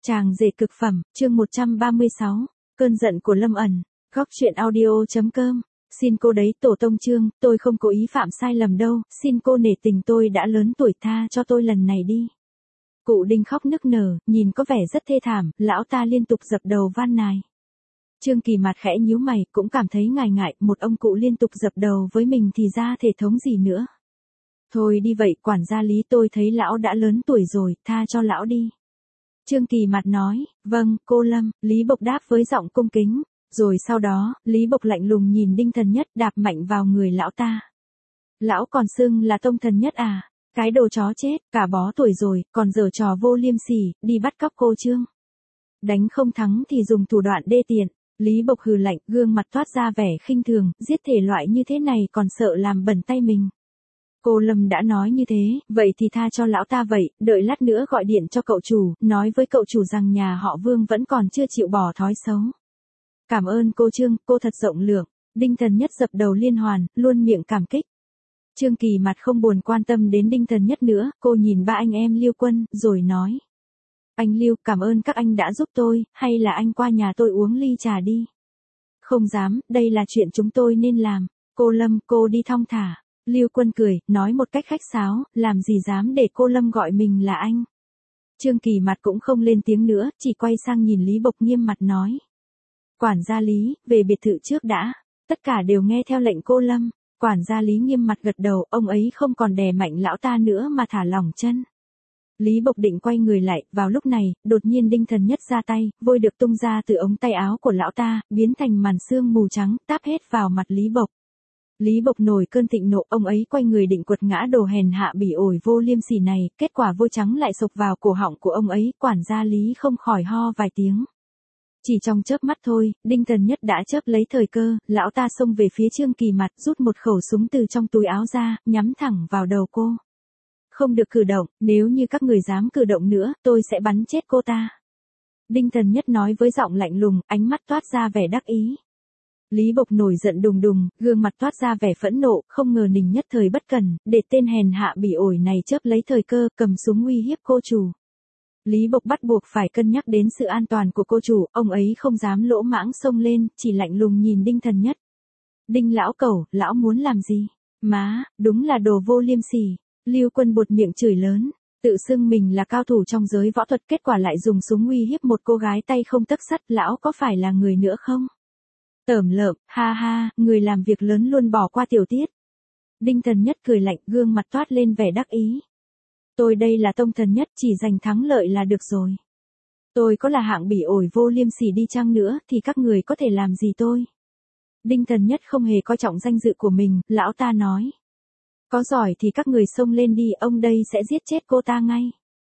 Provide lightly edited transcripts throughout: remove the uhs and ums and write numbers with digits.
Chàng rể cực phẩm, chương 136, cơn giận của Lâm ẩn, góc truyện audio.com. Xin cô đấy tổ tông Trương, tôi không cố ý phạm sai lầm đâu, xin cô nể tình tôi đã lớn tuổi tha cho tôi lần này đi. Cụ Đinh khóc nức nở, nhìn có vẻ rất thê thảm, lão ta liên tục dập đầu van nài. Trương Kỳ mặt khẽ nhíu mày, cũng cảm thấy ngại ngại, một ông cụ liên tục dập đầu với mình thì ra thể thống gì nữa. Thôi đi vậy, quản gia Lý, tôi thấy lão đã lớn tuổi rồi, tha cho lão đi. Trương Kỳ mặt nói, vâng, cô Lâm, Lý Bộc đáp với giọng cung kính, rồi sau đó, Lý Bộc lạnh lùng nhìn Đinh Thần Nhất đạp mạnh vào người lão ta. Lão còn xưng là Tông Thần Nhất à, cái đồ chó chết, cả bó tuổi rồi, còn giở trò vô liêm sỉ, đi bắt cóc cô Trương. Đánh không thắng thì dùng thủ đoạn đê tiện, Lý Bộc hừ lạnh, gương mặt toát ra vẻ khinh thường, giết thể loại như thế này còn sợ làm bẩn tay mình. Cô Lâm đã nói như thế, vậy thì tha cho lão ta vậy, đợi lát nữa gọi điện cho cậu chủ, nói với cậu chủ rằng nhà họ Vương vẫn còn chưa chịu bỏ thói xấu. Cảm ơn cô Trương, cô thật rộng lượng. Đinh Thần Nhất dập đầu liên hoàn, luôn miệng cảm kích. Trương Kỳ mặt không buồn quan tâm đến Đinh Thần Nhất nữa, cô nhìn ba anh em Lưu Quân, rồi nói. Anh Lưu, cảm ơn các anh đã giúp tôi, hay là anh qua nhà tôi uống ly trà đi. Không dám, đây là chuyện chúng tôi nên làm. Cô Lâm, cô đi thong thả. Lưu Quân cười, nói một cách khách sáo, làm gì dám để cô Lâm gọi mình là anh. Trương Kỳ mặt cũng không lên tiếng nữa, chỉ quay sang nhìn Lý Bộc nghiêm mặt nói. Quản gia Lý, về biệt thự trước đã. Tất cả đều nghe theo lệnh cô Lâm. Quản gia Lý nghiêm mặt gật đầu, ông ấy không còn đè mạnh lão ta nữa mà thả lỏng chân. Lý Bộc định quay người lại, vào lúc này, đột nhiên Đinh Thần Nhất ra tay, vôi được tung ra từ ống tay áo của lão ta, biến thành màn sương mù trắng, táp hết vào mặt Lý Bộc. Lý Bộc nổi cơn thịnh nộ, ông ấy quay người định quật ngã đồ hèn hạ bỉ ổi vô liêm sỉ này, kết quả vôi trắng lại sộc vào cổ họng của ông ấy, quản gia Lý không khỏi ho vài tiếng. Chỉ trong chớp mắt thôi, Đinh Thần Nhất đã chớp lấy thời cơ, lão ta xông về phía Trương Kỳ mặt, rút một khẩu súng từ trong túi áo ra, nhắm thẳng vào đầu cô. Không được cử động, nếu như các người dám cử động nữa, tôi sẽ bắn chết cô ta. Đinh Thần Nhất nói với giọng lạnh lùng, ánh mắt toát ra vẻ đắc ý. Lý Bộc nổi giận đùng đùng, gương mặt toát ra vẻ phẫn nộ, không ngờ Ninh nhất thời bất cần, để tên hèn hạ bỉ ổi này chớp lấy thời cơ, cầm súng uy hiếp cô chủ. Lý Bộc bắt buộc phải cân nhắc đến sự an toàn của cô chủ, ông ấy không dám lỗ mãng xông lên, chỉ lạnh lùng nhìn Đinh Thần Nhất. Đinh lão cẩu, lão muốn làm gì? Má, đúng là đồ vô liêm sỉ. Lưu Quân buột miệng chửi lớn, tự xưng mình là cao thủ trong giới võ thuật, kết quả lại dùng súng uy hiếp một cô gái tay không tấc sắt, lão có phải là người nữa không? Tởm lợm, ha ha, người làm việc lớn luôn bỏ qua tiểu tiết. Đinh Thần Nhất cười lạnh, gương mặt toát lên vẻ đắc ý. Tôi đây là Tông Thần Nhất, chỉ giành thắng lợi là được rồi. Tôi có là hạng bỉ ổi vô liêm sỉ đi chăng nữa thì các người có thể làm gì tôi? Đinh Thần Nhất không hề coi trọng danh dự của mình, lão ta nói. Có giỏi thì các người xông lên đi, ông đây sẽ giết chết cô ta ngay.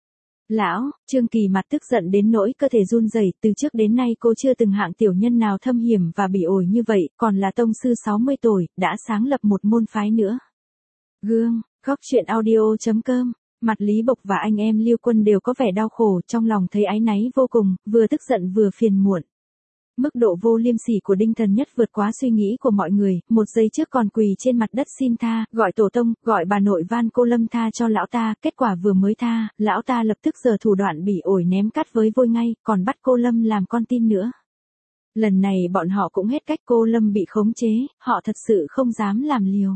Lão, Trương Kỳ mặt tức giận đến nỗi cơ thể run rẩy, từ trước đến nay cô chưa từng hạng tiểu nhân nào thâm hiểm và bỉ ổi như vậy, còn là tông sư 60 tuổi, đã sáng lập một môn phái nữa. Gương, góc truyện audio.com, mặt Lý Bộc và anh em Lưu Quân đều có vẻ đau khổ, trong lòng thấy áy náy vô cùng, vừa tức giận vừa phiền muộn. Mức độ vô liêm sỉ của Đinh Thần Nhất vượt quá suy nghĩ của mọi người, một giây trước còn quỳ trên mặt đất xin tha, gọi tổ tông, gọi bà nội van cô Lâm tha cho lão ta, kết quả vừa mới tha, lão ta lập tức giở thủ đoạn bỉ ổi ném cát với vôi ngay, còn bắt cô Lâm làm con tin nữa. Lần này bọn họ cũng hết cách, cô Lâm bị khống chế, họ thật sự không dám làm liều.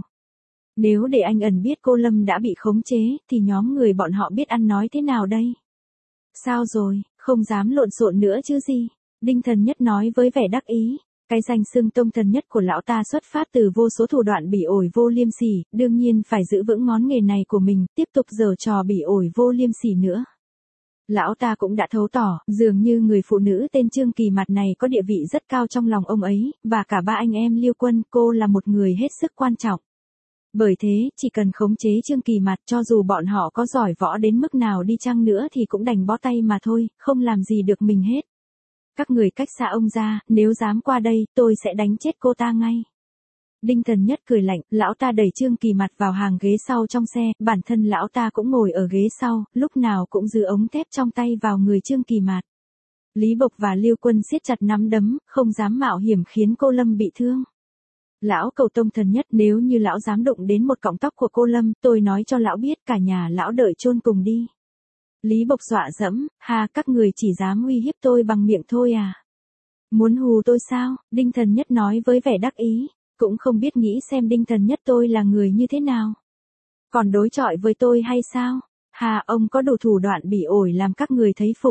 Nếu để anh ẩn biết cô Lâm đã bị khống chế, thì nhóm người bọn họ biết ăn nói thế nào đây? Sao rồi, không dám lộn xộn nữa chứ gì? Đinh Thần Nhất nói với vẻ đắc ý, cái danh xưng Tông Thần Nhất của lão ta xuất phát từ vô số thủ đoạn bỉ ổi vô liêm sỉ, đương nhiên phải giữ vững ngón nghề này của mình, tiếp tục giở trò bỉ ổi vô liêm sỉ nữa. Lão ta cũng đã thấu tỏ, dường như người phụ nữ tên Trương Kỳ mặt này có địa vị rất cao trong lòng ông ấy, và cả ba anh em Lưu Quân, cô là một người hết sức quan trọng. Bởi thế, chỉ cần khống chế Trương Kỳ mặt, cho dù bọn họ có giỏi võ đến mức nào đi chăng nữa thì cũng đành bó tay mà thôi, không làm gì được mình hết. Các người cách xa ông ra, nếu dám qua đây, tôi sẽ đánh chết cô ta ngay. Đinh Thần Nhất cười lạnh, lão ta đẩy Trương Kỳ mặt vào hàng ghế sau trong xe, bản thân lão ta cũng ngồi ở ghế sau, lúc nào cũng giữ ống thép trong tay vào người Trương Kỳ mặt. Lý Bộc và Lưu Quân siết chặt nắm đấm, không dám mạo hiểm khiến cô Lâm bị thương. Lão cầu Tông Thần Nhất, nếu như lão dám đụng đến một cọng tóc của cô Lâm, tôi nói cho lão biết cả nhà lão đợi chôn cùng đi. Lý Bộc dọa dẫm, các người chỉ dám uy hiếp tôi bằng miệng thôi à? Muốn hù tôi sao? Đinh Thần Nhất nói với vẻ đắc ý, cũng không biết nghĩ xem Đinh Thần Nhất tôi là người như thế nào. Còn đối chọi với tôi hay sao? Ông có đủ thủ đoạn bỉ ổi làm các người thấy phục.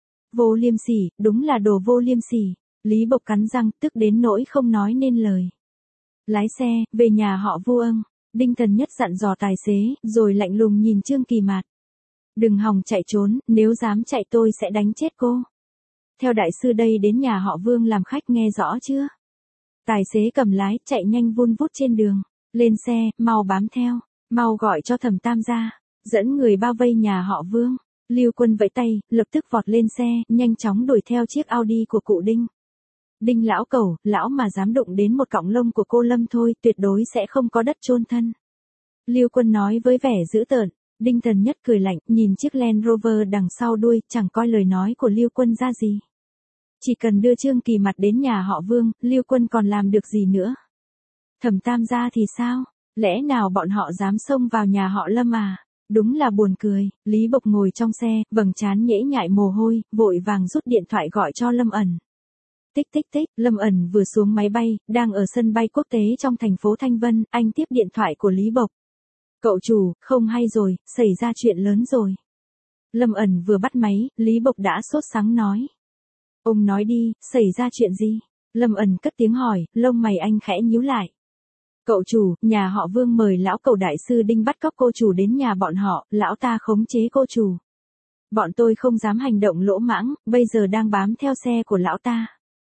Vô liêm sỉ, đúng là đồ vô liêm sỉ. Lý Bộc cắn răng, tức đến nỗi không nói nên lời. Lái xe, về nhà họ Vương. Đinh Thần Nhất dặn dò tài xế, rồi lạnh lùng nhìn Trương Kỳ Mạt. Đừng hòng chạy trốn, nếu dám chạy tôi sẽ đánh chết cô. Theo đại sư đây đến nhà họ Vương làm khách, nghe rõ chưa? Tài xế cầm lái, chạy nhanh vun vút trên đường. Lên xe, mau bám theo, mau gọi cho Thẩm Tam gia, dẫn người bao vây nhà họ Vương. Lưu Quân vẫy tay, lập tức vọt lên xe, nhanh chóng đuổi theo chiếc Audi của cụ Đinh. Đinh lão cẩu, lão mà dám đụng đến một cọng lông của cô Lâm thôi, tuyệt đối sẽ không có đất chôn thân. Lưu Quân nói với vẻ dữ tợn. Đinh Thần Nhất cười lạnh, nhìn chiếc Land Rover đằng sau đuôi, chẳng coi lời nói của Lưu Quân ra gì. Chỉ cần đưa Trương Kỳ Mạt đến nhà họ Vương, Lưu Quân còn làm được gì nữa? Thẩm Tam gia thì sao? Lẽ nào bọn họ dám xông vào nhà họ Lâm à? Đúng là buồn cười. Lý Bộc ngồi trong xe, vầng trán nhễ nhại mồ hôi, vội vàng rút điện thoại gọi cho Lâm Ẩn. Tích tích tích, Lâm Ẩn vừa xuống máy bay, đang ở sân bay quốc tế trong thành phố Thanh Vân, anh tiếp điện thoại của Lý Bộc. Cậu chủ, không hay rồi, xảy ra chuyện lớn rồi. Lâm Ẩn vừa bắt máy, Lý Bộc đã sốt sắng nói. Ông nói đi, xảy ra chuyện gì? Lâm Ẩn cất tiếng hỏi, lông mày anh khẽ nhíu lại. Cậu chủ, nhà họ Vương mời lão cẩu đại sư Đinh bắt cóc cô chủ đến nhà bọn họ, lão ta khống chế cô chủ. Bọn tôi không dám hành động lỗ mãng, bây giờ đang bám theo xe của lão ta.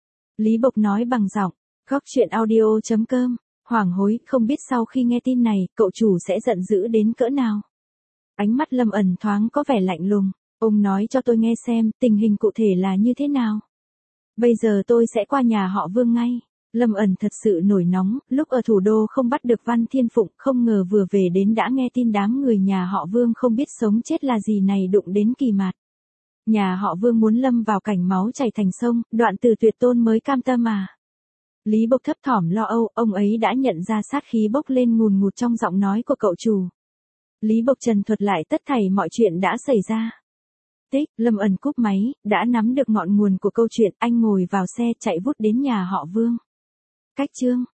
Lý Bộc nói bằng giọng, góc truyện audio.com. Hoảng hối, không biết sau khi nghe tin này, cậu chủ sẽ giận dữ đến cỡ nào. Ánh mắt Lâm Ẩn thoáng có vẻ lạnh lùng. Ông nói cho tôi nghe xem, tình hình cụ thể là như thế nào. Bây giờ tôi sẽ qua nhà họ Vương ngay. Lâm Ẩn thật sự nổi nóng, lúc ở thủ đô không bắt được Văn Thiên Phụng, không ngờ vừa về đến đã nghe tin đám người nhà họ Vương không biết sống chết là gì này đụng đến Kỳ Mạt. Nhà họ Vương muốn lâm vào cảnh máu chảy thành sông, đoạn từ tuyệt tôn mới cam tâm à. Lý Bộc thấp thỏm lo âu, ông ấy đã nhận ra sát khí bốc lên ngùn ngụt trong giọng nói của cậu chủ. Lý Bộc trần thuật lại tất thảy mọi chuyện đã xảy ra. Lâm Ẩn cúp máy, đã nắm được ngọn nguồn của câu chuyện, anh ngồi vào xe chạy vút đến nhà họ Vương. Cách chương